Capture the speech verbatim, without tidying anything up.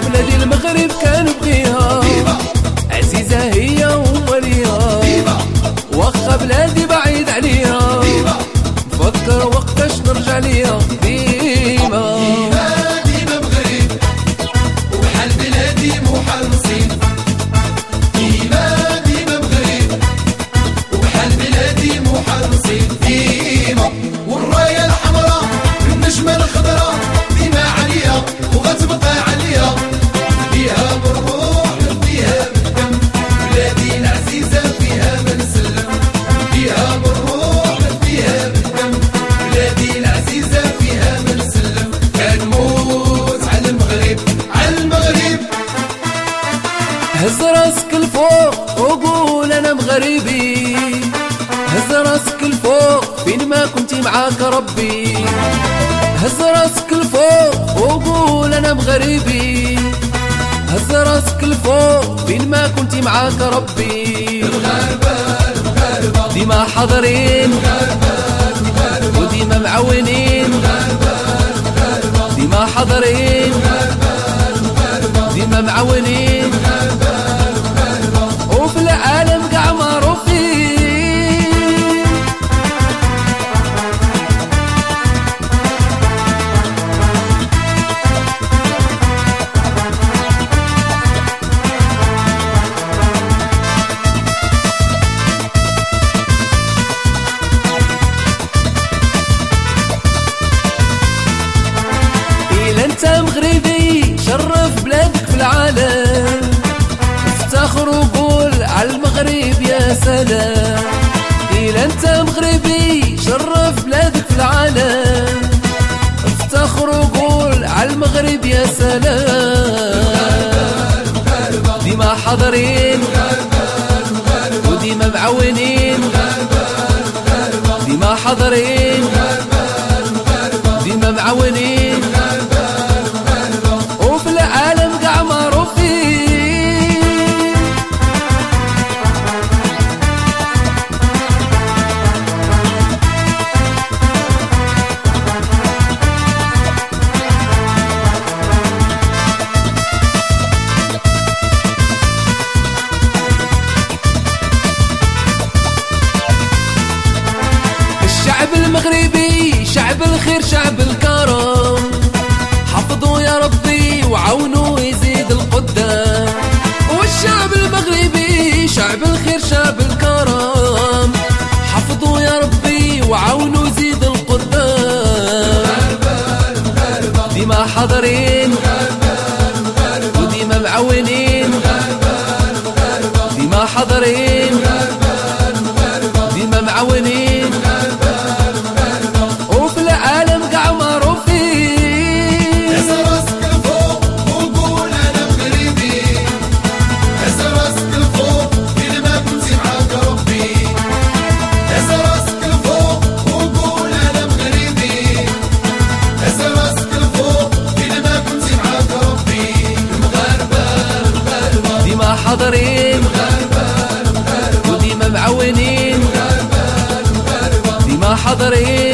بلادي المغرب كنبغيها، عزيزة هي وماليها، واخا بلادي بعيد عليها، نفكر وقتاش نرجع ليها. ديما ديما مغرب وبحال بلادي محال نصيب، ديما ديما مغرب وبحال بلادي محال نصيب. ديما والراية الحمراء بالنجمة الخضراء ديما عليا وغتبقى عليا، فيها بالروح فيها بالدم، بلادي العزيزة فيها ما نسلم، فيها بالروح فيها بالدم، بلادي العزيزة فيها ما نسلم. كنموت على المغرب على المغرب. هز راسك الفوق وقول انا مغربي، هز راسك الفوق فين ما كنتي معاك ربي، هز راسك الفوق وقول انا مغربي، هز راسك الفوق فين ما كنتي معاك ربي. المغاربة المغاربة ديما حاضرين وديما معاونين، ديما حاضرين ديما معاونين، وفي العالم قاع معروفين. إلا انت مغربي شرف بلادك في العالم، افتخر وقول على المغرب يا سلام. إلا انت مغربي شرف بلادك في العالم، افتخر وقول على المغرب يا سلام. ديما حاضرين وديما معاونين، ديما حاضرين ديما معاونين، وفي العالم قاع معروفين. الشعب المغربي شعب الخير شعب الكرم، حفظوا يا ربي وعاونوا يزيد القدام. والشعب المغربي شعب الخير شعب الكرم، حفظوا يا ربي وعاونوا يزيد القدام. ديما حاضرين وديما معاونين، ديما حاضرين ديما معاونين، وفي العالم قاع معروفين. هز راسك الفوق وقول انا مغربي، هز راسك الفوق فين ما كنتي معاك ربي، هز راسك الفوق وقول انا مغربي، هز راسك الفوق فين ما كنتي معاك ربي. المغاربة المغاربة ديما حاضرين وديما معاونين، ديما حاضرين